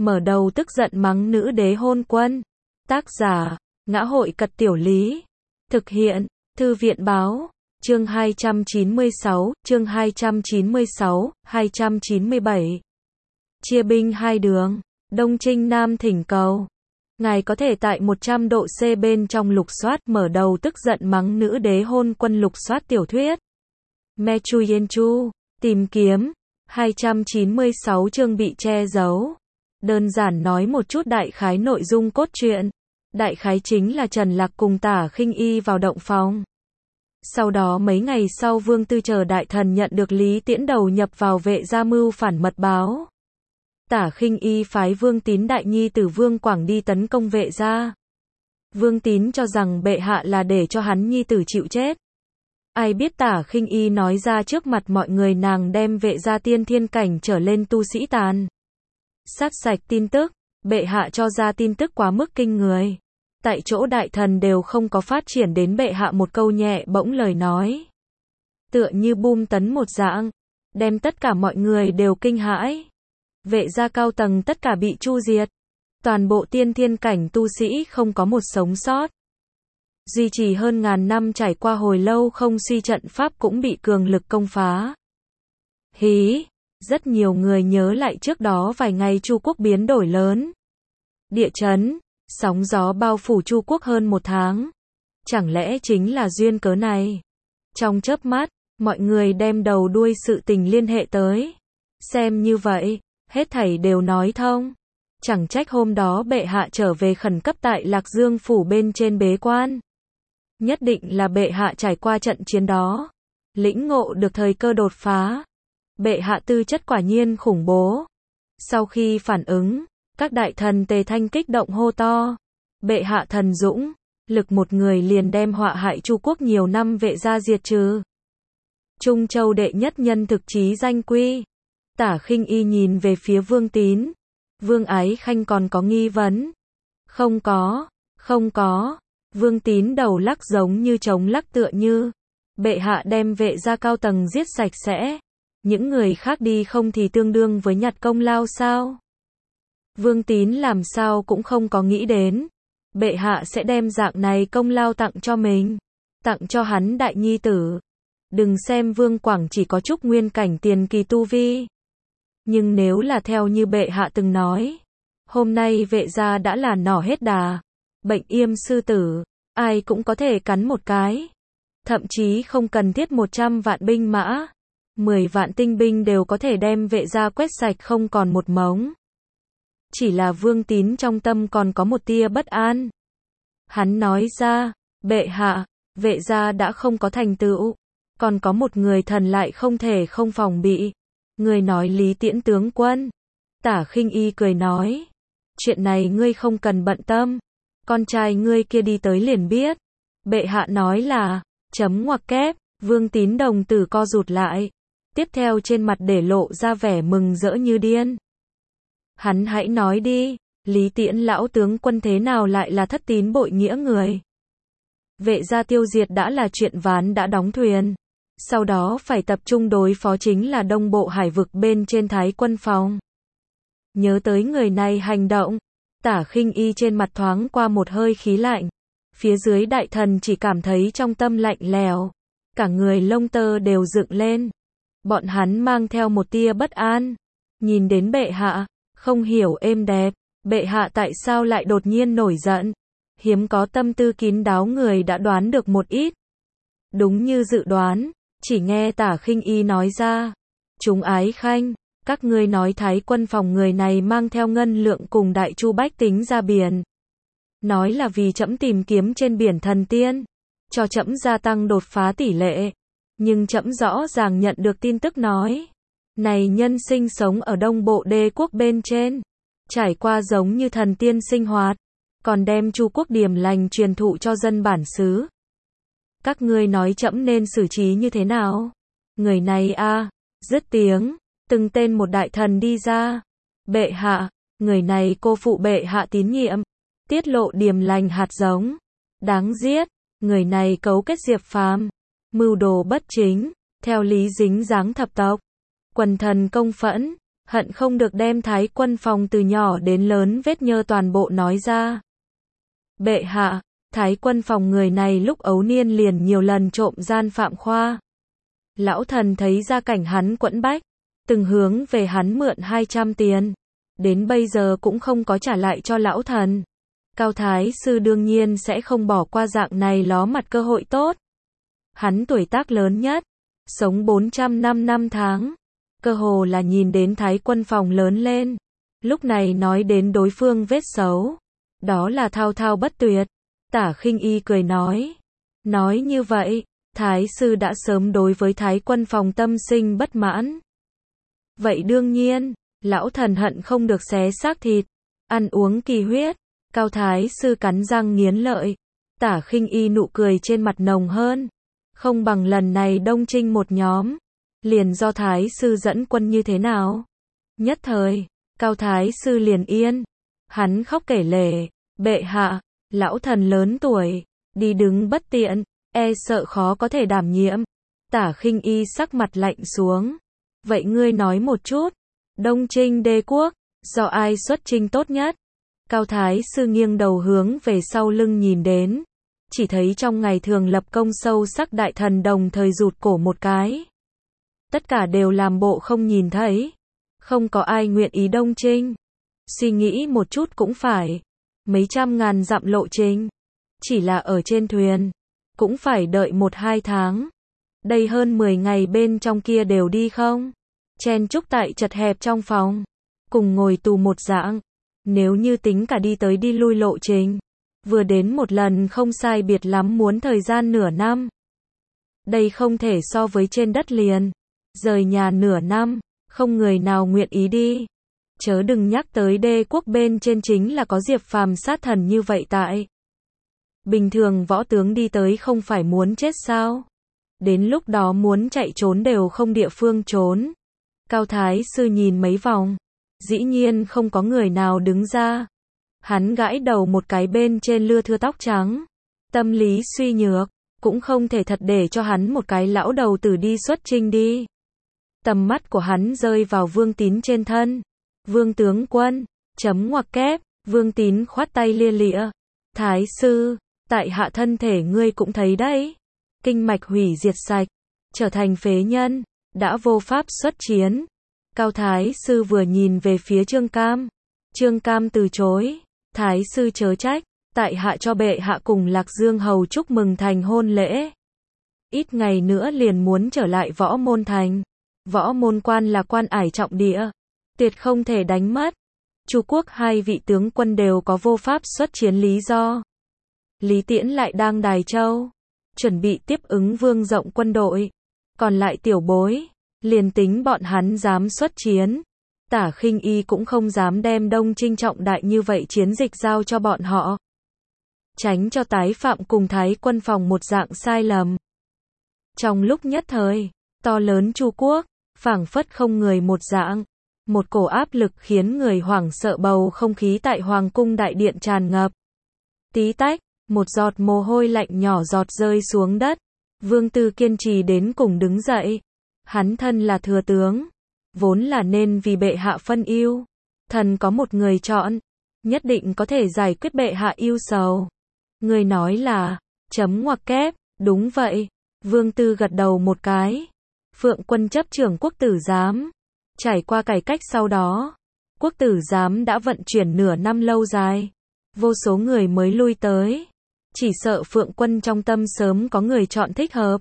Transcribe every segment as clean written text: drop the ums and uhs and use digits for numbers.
mở đầu tức giận mắng nữ đế hôn quân. Tác giả, Ngã Hội Cật Tiểu Lý. Thực hiện, Thư viện Báo. Chương 296, chương 296, 297. Chia binh hai đường, Đông Trinh Nam thỉnh cầu. Ngài có thể tại 100 độ C bên trong lục soát, mở đầu tức giận mắng nữ đế hôn quân lục soát tiểu thuyết. Mechu Yenchu, tìm kiếm. 296 chương bị che giấu. Đơn giản nói một chút đại khái nội dung cốt truyện. Đại khái chính là Trần Lạc cùng Tả Khinh Y vào động phòng. Sau đó mấy ngày sau Vương Tư chờ đại thần nhận được Lý Tiễn đầu nhập vào Vệ gia mưu phản mật báo. Tả Khinh Y phái Vương Tín đại nhi tử Vương Quảng đi tấn công Vệ gia. Vương Tín cho rằng bệ hạ là để cho hắn nhi tử chịu chết. Ai biết Tả Khinh Y nói ra trước mặt mọi người nàng đem Vệ gia tiên thiên cảnh trở lên tu sĩ tàn sát sạch tin tức. Bệ hạ cho ra tin tức quá mức kinh người. Tại chỗ đại thần đều không có phát triển đến bệ hạ một câu nhẹ bỗng lời nói. Tựa như bom tấn một dạng, đem tất cả mọi người đều kinh hãi. Vệ gia cao tầng tất cả bị chu diệt. Toàn bộ tiên thiên cảnh tu sĩ không có một sống sót. Duy trì hơn ngàn năm trải qua hồi lâu không suy trận pháp cũng bị cường lực công phá. Hí, rất nhiều người nhớ lại trước đó vài ngày Chu quốc biến đổi lớn. Địa chấn, sóng gió bao phủ Chu quốc hơn một tháng. Chẳng lẽ chính là duyên cớ này? Trong chớp mắt, mọi người đem đầu đuôi sự tình liên hệ tới. Xem như vậy, hết thảy đều nói thông. Chẳng trách hôm đó bệ hạ trở về khẩn cấp tại Lạc Dương phủ bên trên bế quan. Nhất định là bệ hạ trải qua trận chiến đó. Lĩnh ngộ được thời cơ đột phá. Bệ hạ tư chất quả nhiên khủng bố. Sau khi phản ứng, các đại thần tề thanh kích động hô to. Bệ hạ thần dũng, lực một người liền đem họa hại Chu quốc nhiều năm Vệ gia diệt trừ. Trung Châu đệ nhất nhân thực chí danh quy. Tả Khinh Y nhìn về phía Vương Tín. Vương Ái Khanh còn có nghi vấn. Không có. Vương Tín đầu lắc giống như trống lắc tựa như. Bệ hạ đem Vệ gia cao tầng giết sạch sẽ. Những người khác đi không thì tương đương với nhặt công lao sao? Vương Tín làm sao cũng không có nghĩ đến. Bệ hạ sẽ đem dạng này công lao tặng cho mình. Tặng cho hắn đại nhi tử. Đừng xem Vương Quảng chỉ có chút nguyên cảnh tiền kỳ tu vi. Nhưng nếu là theo như bệ hạ từng nói. Hôm nay Vệ gia đã là nỏ hết đà. Bệnh yêm sư tử. Ai cũng có thể cắn một cái. Thậm chí không cần thiết 100 vạn binh mã. 10 vạn tinh binh đều có thể đem Vệ gia quét sạch không còn một mống. Chỉ là Vương Tín trong tâm còn có một tia bất an. Hắn nói ra, bệ hạ, Vệ gia đã không có thành tựu. Còn có một người thần lại không thể không phòng bị. Người nói Lý Tiễn tướng quân. Tả Khinh Y cười nói. Chuyện này ngươi không cần bận tâm. Con trai ngươi kia đi tới liền biết. Bệ hạ nói là, chấm ngoặc kép, Vương Tín đồng tử co rụt lại. Tiếp theo trên mặt để lộ ra vẻ mừng rỡ như điên. Hắn hãy nói đi, Lý Tiễn lão tướng quân thế nào lại là thất tín bội nghĩa người? Vệ gia tiêu diệt đã là chuyện ván đã đóng thuyền. Sau đó phải tập trung đối phó chính là Đông Bộ Hải vực bên trên Thái quân phòng. Nhớ tới người này hành động, Tả Khinh Y trên mặt thoáng qua một hơi khí lạnh. Phía dưới đại thần chỉ cảm thấy trong tâm lạnh lèo. Cả người lông tơ đều dựng lên. Bọn hắn mang theo một tia bất an. Nhìn đến bệ hạ, không hiểu êm đẹp. Bệ hạ tại sao lại đột nhiên nổi giận? Hiếm có tâm tư kín đáo người đã đoán được một ít. Đúng như dự đoán, chỉ nghe Tả Khinh Y nói ra. Chúng Ái Khanh, các ngươi nói Thái quân phòng người này mang theo ngân lượng cùng đại chu bách tính ra biển. Nói là vì trẫm tìm kiếm trên biển thần tiên. Cho trẫm gia tăng đột phá tỷ lệ. Nhưng trẫm rõ ràng nhận được tin tức nói. Này nhân sinh sống ở Đông Bộ Đế quốc bên trên. Trải qua giống như thần tiên sinh hoạt. Còn đem Chu quốc điềm lành truyền thụ cho dân bản xứ. Các ngươi nói trẫm nên xử trí như thế nào? Người này a, dứt tiếng, từng tên một đại thần đi ra. Bệ hạ, người này cô phụ bệ hạ tín nhiệm. Tiết lộ điềm lành hạt giống. Đáng giết, người này cấu kết Diệp Phàm. Mưu đồ bất chính, theo lý dính dáng thập tộc. Quần thần công phẫn, hận không được đem Thái Quân Phòng từ nhỏ đến lớn vết nhơ toàn bộ nói ra. Bệ hạ, Thái Quân Phòng người này lúc ấu niên liền nhiều lần trộm gian phạm khoa. Lão thần thấy gia cảnh hắn quẫn bách, từng hướng về hắn mượn 200 tiền, đến bây giờ cũng không có trả lại cho lão thần. Cao Thái sư đương nhiên sẽ không bỏ qua dạng này ló mặt cơ hội tốt. Hắn tuổi tác lớn nhất, sống 405 năm tháng, cơ hồ là nhìn đến Thái Quân Phòng lớn lên. Lúc này nói đến đối phương vết xấu, đó là thao thao bất tuyệt. Tả Khinh Y cười nói như vậy, Thái sư đã sớm đối với Thái Quân Phòng tâm sinh bất mãn. Vậy đương nhiên, lão thần hận không được xé xác thịt, ăn uống kỳ huyết. Cao Thái sư cắn răng nghiến lợi. Tả Khinh Y nụ cười trên mặt nồng hơn. Không bằng lần này Đông Trinh một nhóm, liền do Thái sư dẫn quân như thế nào? Nhất thời, Cao Thái sư liền yên. Hắn khóc kể lể, bệ hạ, lão thần lớn tuổi, đi đứng bất tiện, e sợ khó có thể đảm nhiệm. Tả Khinh Y sắc mặt lạnh xuống. Vậy ngươi nói một chút, Đông Trinh đế quốc, do ai xuất chinh tốt nhất? Cao Thái sư nghiêng đầu hướng về sau lưng nhìn đến, chỉ thấy trong ngày thường lập công sâu sắc đại thần đồng thời rụt cổ một cái. Tất cả đều làm bộ không nhìn thấy, không có ai nguyện ý Đông Trinh. Suy nghĩ một chút cũng phải, mấy trăm ngàn dặm lộ trình, chỉ là ở trên thuyền, cũng phải đợi 1-2 tháng. Đây hơn 10 ngày bên trong kia đều đi không? Chen chúc tại chật hẹp trong phòng, cùng ngồi tù một dạng. Nếu như tính cả đi tới đi lui lộ trình, vừa đến một lần không sai biệt lắm muốn thời gian nửa năm. Đây không thể so với trên đất liền. Rời nhà nửa năm, không người nào nguyện ý đi. Chớ đừng nhắc tới đế quốc bên trên chính là có Diệp Phàm sát thần như vậy tại. Bình thường võ tướng đi tới không phải muốn chết sao? Đến lúc đó muốn chạy trốn đều không địa phương trốn. Cao Thái sư nhìn mấy vòng, dĩ nhiên không có người nào đứng ra. Hắn gãi đầu một cái bên trên lưa thưa tóc trắng. Tâm lý suy nhược, cũng không thể thật để cho hắn một cái lão đầu tử đi xuất chinh đi. Tầm mắt của hắn rơi vào Vương Tín trên thân. Vương tướng quân, chấm ngoặc kép, Vương Tín khoát tay lia lịa. Thái sư, tại hạ thân thể ngươi cũng thấy đấy. Kinh mạch hủy diệt sạch, trở thành phế nhân, đã vô pháp xuất chiến. Cao Thái sư vừa nhìn về phía Trương Cam. Trương Cam từ chối. Thái sư chớ trách, tại hạ cho bệ hạ cùng Lạc Dương hầu chúc mừng thành hôn lễ. Ít ngày nữa liền muốn trở lại Võ Môn thành. Võ Môn quan là quan ải trọng địa, tuyệt không thể đánh mất. Chu quốc hai vị tướng quân đều có vô pháp xuất chiến lý do. Lý Tiễn lại đang Đài Châu, chuẩn bị tiếp ứng Vương Rộng quân đội. Còn lại tiểu bối, liền tính bọn hắn dám xuất chiến, Tả Khinh Y cũng không dám đem Đông Trinh trọng đại như vậy chiến dịch giao cho bọn họ. Tránh cho tái phạm cùng Thái Quân Phòng một dạng sai lầm. Trong lúc nhất thời, to lớn Chu quốc, phảng phất không người một dạng. Một cổ áp lực khiến người hoảng sợ, bầu không khí tại Hoàng cung đại điện tràn ngập. Tí tách, một giọt mồ hôi lạnh nhỏ giọt rơi xuống đất. Vương Tư kiên trì đến cùng đứng dậy. Hắn thân là thừa tướng, vốn là nên vì bệ hạ phân ưu. Thần có một người chọn, nhất định có thể giải quyết bệ hạ ưu sầu. Người nói là, chấm ngoặc kép, đúng vậy. Vương Tư gật đầu một cái. Phượng quân chấp trưởng quốc tử giám. Trải qua cải cách sau đó, quốc tử giám đã vận chuyển nửa năm lâu dài. Vô số người mới lui tới. Chỉ sợ Phượng quân trong tâm sớm có người chọn thích hợp.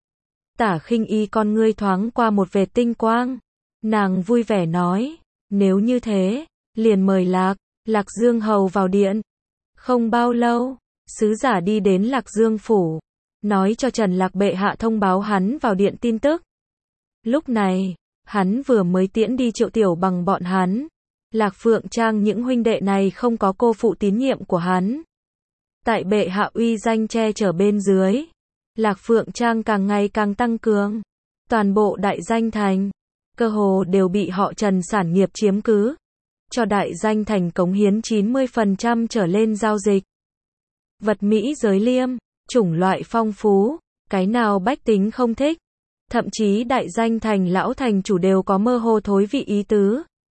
Tả Khinh Y con ngươi thoáng qua một vệt tinh quang. Nàng vui vẻ nói, nếu như thế, liền mời Lạc Dương hầu vào điện. Không bao lâu, sứ giả đi đến Lạc Dương phủ, nói cho Trần Lạc bệ hạ thông báo hắn vào điện tin tức. Lúc này, hắn vừa mới tiễn đi Triệu Tiểu Bằng bọn hắn. Lạc Phượng Trang những huynh đệ này không có cô phụ tín nhiệm của hắn. Tại bệ hạ uy danh che chở bên dưới, Lạc Phượng Trang càng ngày càng tăng cường. Toàn bộ đại danh thành, cơ hồ đều bị họ Trần sản nghiệp chiếm cứ. Cho đại danh thành cống hiến 90% trở lên giao dịch. Vật Mỹ giới liêm, chủng loại phong phú, cái nào bách tính không thích. Thậm chí đại danh thành lão thành chủ đều có mơ hồ thối vị ý tứ.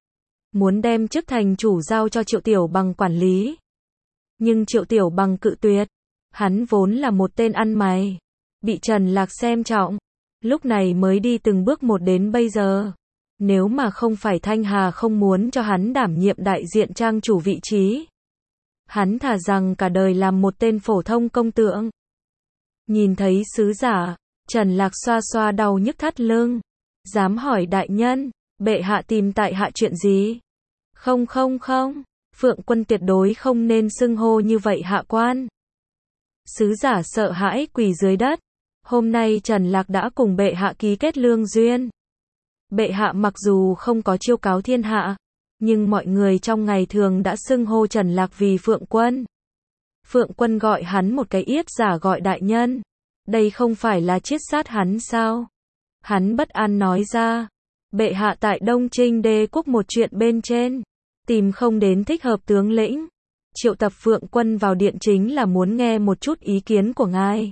muốn đem chức thành chủ giao cho Triệu Tiểu Bằng quản lý. Nhưng Triệu Tiểu Bằng cự tuyệt. Hắn vốn là một tên ăn mày, bị Trần Lạc xem trọng, lúc này mới đi từng bước một đến bây giờ. Nếu mà không phải Thanh Hà không muốn cho hắn đảm nhiệm đại diện trang chủ vị trí, hắn thà rằng cả đời làm một tên phổ thông công tượng. Nhìn thấy sứ giả, Trần Lạc xoa xoa đau nhức thắt lưng. Dám hỏi đại nhân, bệ hạ tìm tại hạ chuyện gì? Không, Phượng Quân tuyệt đối không nên xưng hô như vậy hạ quan. Sứ giả sợ hãi quỳ dưới đất. Hôm nay Trần Lạc đã cùng bệ hạ ký kết lương duyên. Bệ hạ mặc dù không có chiêu cáo thiên hạ, nhưng mọi người trong ngày thường đã xưng hô Trần Lạc vì Phượng Quân. Phượng Quân gọi hắn một cái yết giả gọi đại nhân. Đây không phải là chiết sát hắn sao? Hắn bất an nói ra. Bệ hạ tại Đông Trinh Đế quốc một chuyện bên trên, tìm không đến thích hợp tướng lĩnh. Triệu tập Phượng Quân vào điện chính là muốn nghe một chút ý kiến của ngài.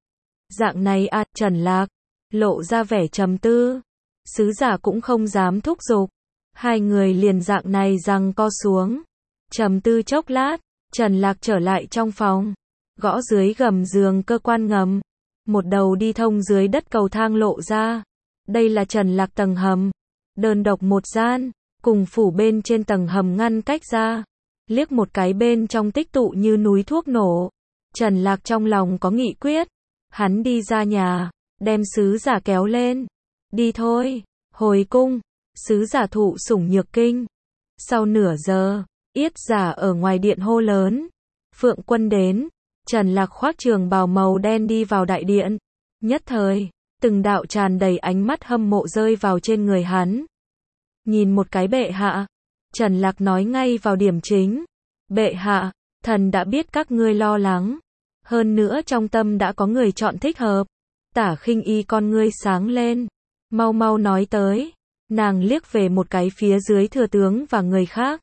Dạng này à, Trần Lạc lộ ra vẻ trầm tư. Sứ giả cũng không dám thúc giục. Hai người liền dạng này giằng co xuống. Trầm tư chốc lát, Trần Lạc trở lại trong phòng, gõ dưới gầm giường cơ quan ngầm. Một đầu đi thông dưới đất cầu thang lộ ra. Đây là Trần Lạc tầng hầm, đơn độc một gian, cùng phủ bên trên tầng hầm ngăn cách ra. Liếc một cái bên trong tích tụ như núi thuốc nổ. Trần Lạc trong lòng có nghị quyết. Hắn đi ra nhà, đem sứ giả kéo lên. Đi thôi, hồi cung. Sứ giả thụ sủng nhược kinh. Sau nửa giờ, yết giả ở ngoài điện hô lớn. Phượng Quân đến. Trần Lạc khoác trường bào màu đen đi vào đại điện. Nhất thời, từng đạo tràn đầy ánh mắt hâm mộ rơi vào trên người hắn. Nhìn một cái bệ hạ. Trần Lạc nói ngay vào điểm chính. Bệ hạ, thần đã biết các ngươi lo lắng. Hơn nữa trong tâm đã có người chọn thích hợp. Tả Khinh Y con ngươi sáng lên. Mau mau nói tới. Nàng liếc về một cái phía dưới thừa tướng và người khác.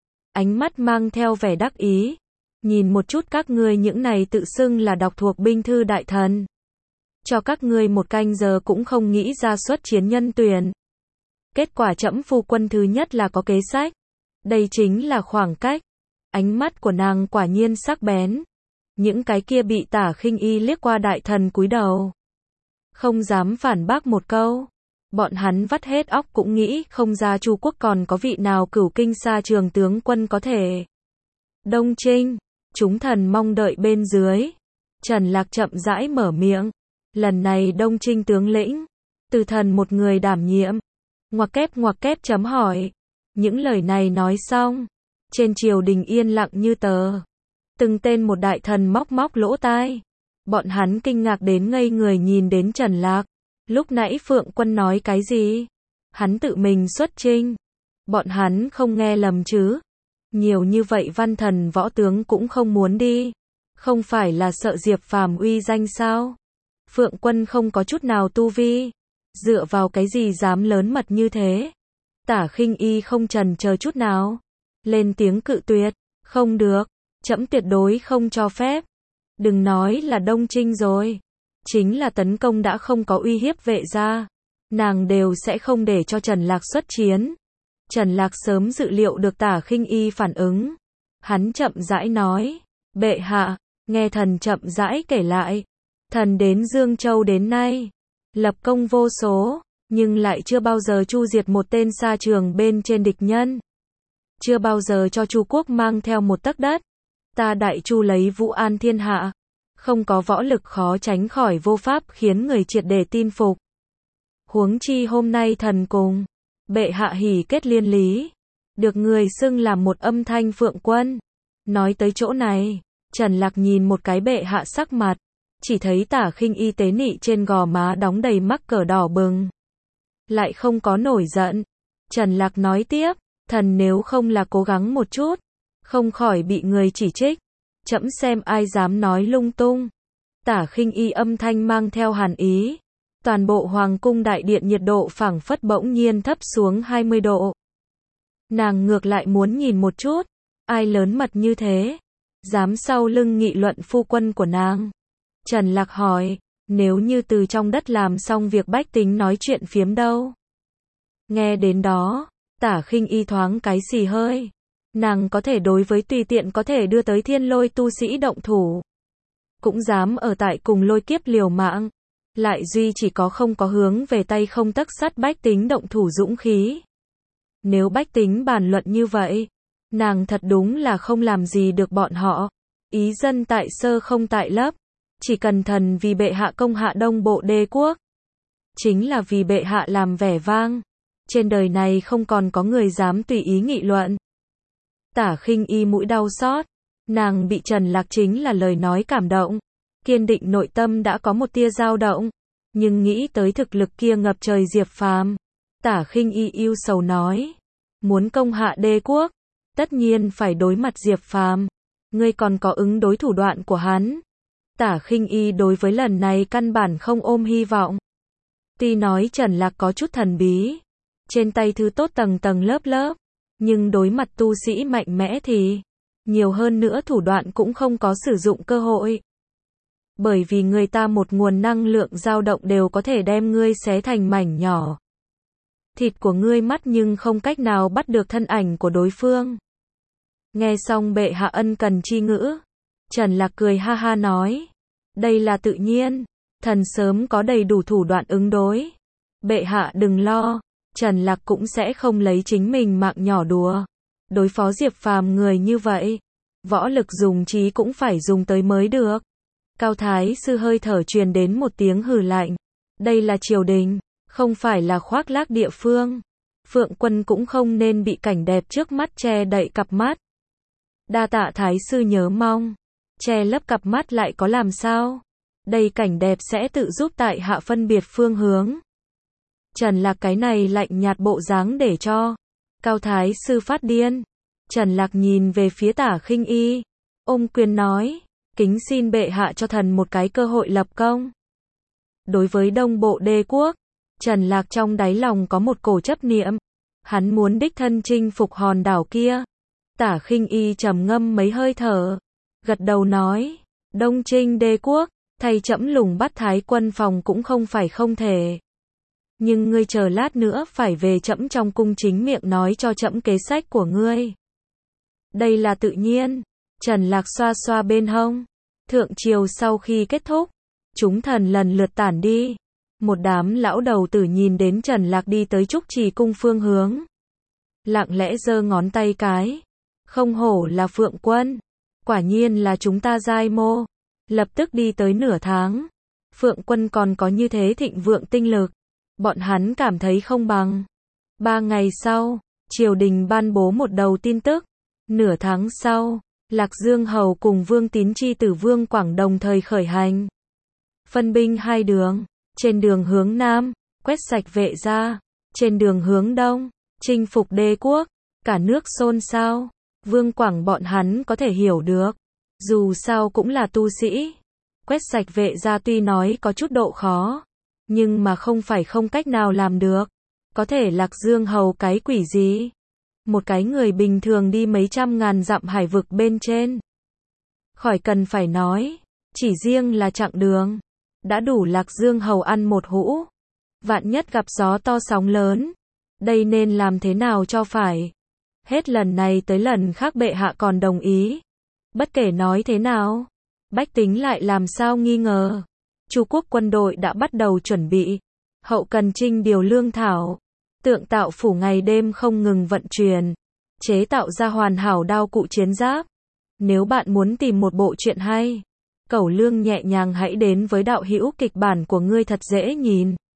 Ánh mắt mang theo vẻ đắc ý. Nhìn một chút các ngươi những này tự xưng là đọc thuộc binh thư đại thần. Cho các ngươi một canh giờ cũng không nghĩ ra xuất chiến nhân tuyển. Kết quả trẫm phu quân thứ nhất là có kế sách. Đây chính là khoảng cách. Ánh mắt của nàng quả nhiên sắc bén. Những cái kia bị Tả Khinh Y liếc qua đại thần cúi đầu. Không dám phản bác một câu. Bọn hắn vắt hết óc cũng nghĩ không ra Chu quốc còn có vị nào cửu kinh sa trường tướng quân có thể. Đông Trinh, chúng thần mong đợi bên dưới. Trần Lạc chậm rãi mở miệng. Lần này Đông Trinh tướng lĩnh, từ thần một người đảm nhiệm. Ngoặc kép chấm hỏi. Những lời này nói xong, trên triều đình yên lặng như tờ. Từng tên một đại thần móc lỗ tai. Bọn hắn kinh ngạc đến ngây người nhìn đến Trần Lạc. Lúc nãy Phượng Quân nói cái gì? Hắn tự mình xuất chinh. Bọn hắn không nghe lầm chứ? Nhiều như vậy văn thần võ tướng cũng không muốn đi. Không phải là sợ Diệp Phàm uy danh sao? Phượng Quân không có chút nào tu vi. Dựa vào cái gì dám lớn mật như thế? Tả Khinh Y không chần chờ chút nào. Lên tiếng cự tuyệt. Không được. Trẫm tuyệt đối không cho phép. Đừng nói là Đông Trinh rồi. Chính là tấn công đã không có uy hiếp vệ gia. Nàng đều sẽ không để cho Trần Lạc xuất chiến. Trần Lạc sớm dự liệu được Tả Khinh Y phản ứng. Hắn chậm rãi nói. Bệ hạ, nghe thần chậm rãi kể lại. Thần đến Dương Châu đến nay. Lập công vô số. Nhưng lại chưa bao giờ chu diệt một tên sa trường bên trên địch nhân. Chưa bao giờ cho Chu quốc mang theo một tấc đất. Ta Đại Chu lấy Vũ An thiên hạ. Không có võ lực khó tránh khỏi vô pháp khiến người triệt để tin phục. Huống chi hôm nay thần cùng bệ hạ hỉ kết liên lý. Được người xưng là một âm thanh Phượng Quân. Nói tới chỗ này, Trần Lạc nhìn một cái bệ hạ sắc mặt. Chỉ thấy Tả Khinh Y tế nị trên gò má đóng đầy mắc cỡ đỏ bừng. Lại không có nổi giận. Trần Lạc nói tiếp, thần nếu không là cố gắng một chút, không khỏi bị người chỉ trích. Trẫm xem ai dám nói lung tung. Tả Khinh Y âm thanh mang theo hàn ý. Toàn bộ hoàng cung đại điện nhiệt độ phảng phất bỗng nhiên thấp xuống 20 độ. Nàng ngược lại muốn nhìn một chút, ai lớn mật như thế, dám sau lưng nghị luận phu quân của nàng. Trần Lạc hỏi, nếu như từ trong đất làm xong việc bách tính nói chuyện phiếm đâu? Nghe đến đó, Tả Khinh Y thoáng cái xì hơi. Nàng có thể đối với tùy tiện có thể đưa tới thiên lôi tu sĩ động thủ. Cũng dám ở tại cùng lôi kiếp liều mạng. Lại duy chỉ có không có hướng về tay không tấc sắt bách tính động thủ dũng khí. Nếu bách tính bàn luận như vậy, nàng thật đúng là không làm gì được bọn họ. Ý dân tại sơ không tại lấp. Chỉ cần thần vì bệ hạ công hạ Đông Bộ Đế quốc. Chính là vì bệ hạ làm vẻ vang. Trên đời này không còn có người dám tùy ý nghị luận. Tả Khinh Y mũi đau xót. Nàng bị Trần Lạc chính là lời nói cảm động. Kiên định nội tâm đã có một tia dao động. Nhưng nghĩ tới thực lực kia ngập trời Diệp Phàm. Tả Khinh Y ưu sầu nói. Muốn công hạ đế quốc. Tất nhiên phải đối mặt Diệp Phàm. Ngươi còn có ứng đối thủ đoạn của hắn. Tả Khinh Y đối với lần này căn bản không ôm hy vọng. Tuy nói Trần Lạc có chút thần bí. Trên tay thứ tốt tầng tầng lớp lớp. Nhưng đối mặt tu sĩ mạnh mẽ thì nhiều hơn nữa thủ đoạn cũng không có sử dụng cơ hội. Bởi vì người ta một nguồn năng lượng dao động đều có thể đem ngươi xé thành mảnh nhỏ. Thịt của ngươi mắt nhưng không cách nào bắt được thân ảnh của đối phương. Nghe xong bệ hạ ân cần chi ngữ. Trần Lạc cười ha ha nói. Đây là tự nhiên. Thần sớm có đầy đủ thủ đoạn ứng đối. Bệ hạ đừng lo. Trần Lạc cũng sẽ không lấy chính mình mạng nhỏ đùa. Đối phó Diệp Phàm người như vậy. Võ lực dùng trí cũng phải dùng tới mới được. Cao Thái sư hơi thở truyền đến một tiếng hừ lạnh. Đây là triều đình, không phải là khoác lác địa phương. Phượng Quân cũng không nên bị cảnh đẹp trước mắt che đậy cặp mắt. Đa tạ Thái sư nhớ mong. Che lấp cặp mắt lại có làm sao? Đây cảnh đẹp sẽ tự giúp tại hạ phân biệt phương hướng. Trần Lạc cái này lạnh nhạt bộ dáng để cho Cao Thái sư phát điên. Trần Lạc nhìn về phía Tả Khinh Y, ôm quyền nói, kính xin bệ hạ cho thần một cái cơ hội lập công. Đối với Đông Bộ Đế quốc, Trần Lạc trong đáy lòng có một cổ chấp niệm. Hắn muốn đích thân chinh phục hòn đảo kia. Tả Khinh Y trầm ngâm mấy hơi thở, gật đầu nói, Đông Trinh Đế quốc, thay trẫm lùng bắt Thái quân phòng cũng không phải không thể. Nhưng ngươi chờ lát nữa phải về trẫm trong cung chính miệng nói cho trẫm kế sách của ngươi. Đây là tự nhiên. Trần Lạc xoa xoa bên hông. Thượng triều sau khi kết thúc, chúng thần lần lượt tản đi. Một đám lão đầu tử nhìn đến Trần Lạc đi tới Trúc Trì cung phương hướng. Lặng lẽ giơ ngón tay cái. Không hổ là Phượng Quân. Quả nhiên là chúng ta giai mô. Lập tức đi tới nửa tháng. Phượng Quân còn có như thế thịnh vượng tinh lực. Bọn hắn cảm thấy không bằng. 3 ngày sau, triều đình ban bố một đầu tin tức. Nửa tháng sau, Lạc Dương Hầu cùng Vương Tín chi tử Vương Quảng đồng thời khởi hành. Phân binh hai đường. Trên đường hướng Nam, quét sạch Vệ gia. Trên đường hướng Đông, chinh phục đế quốc. Cả nước xôn xao. Vương Quảng bọn hắn có thể hiểu được. Dù sao cũng là tu sĩ. Quét sạch Vệ gia tuy nói có chút độ khó. Nhưng mà không phải không cách nào làm được. Có thể Lạc Dương Hầu cái quỷ gì? Một cái người bình thường đi mấy trăm ngàn dặm hải vực bên trên. Khỏi cần phải nói. Chỉ riêng là chặng đường. Đã đủ Lạc Dương Hầu ăn một hũ. Vạn nhất gặp gió to sóng lớn. Đây nên làm thế nào cho phải? Hết lần này tới lần khác bệ hạ còn đồng ý. Bất kể nói thế nào. Bách tính lại làm sao nghi ngờ. Chu quốc quân đội đã bắt đầu chuẩn bị. Hậu cần trinh điều lương thảo. Tượng tạo phủ ngày đêm không ngừng vận chuyển. Chế tạo ra hoàn hảo đao cụ chiến giáp. Nếu bạn muốn tìm một bộ truyện hay, Cẩu Lương nhẹ nhàng hãy đến với đạo hữu kịch bản của ngươi thật dễ nhìn.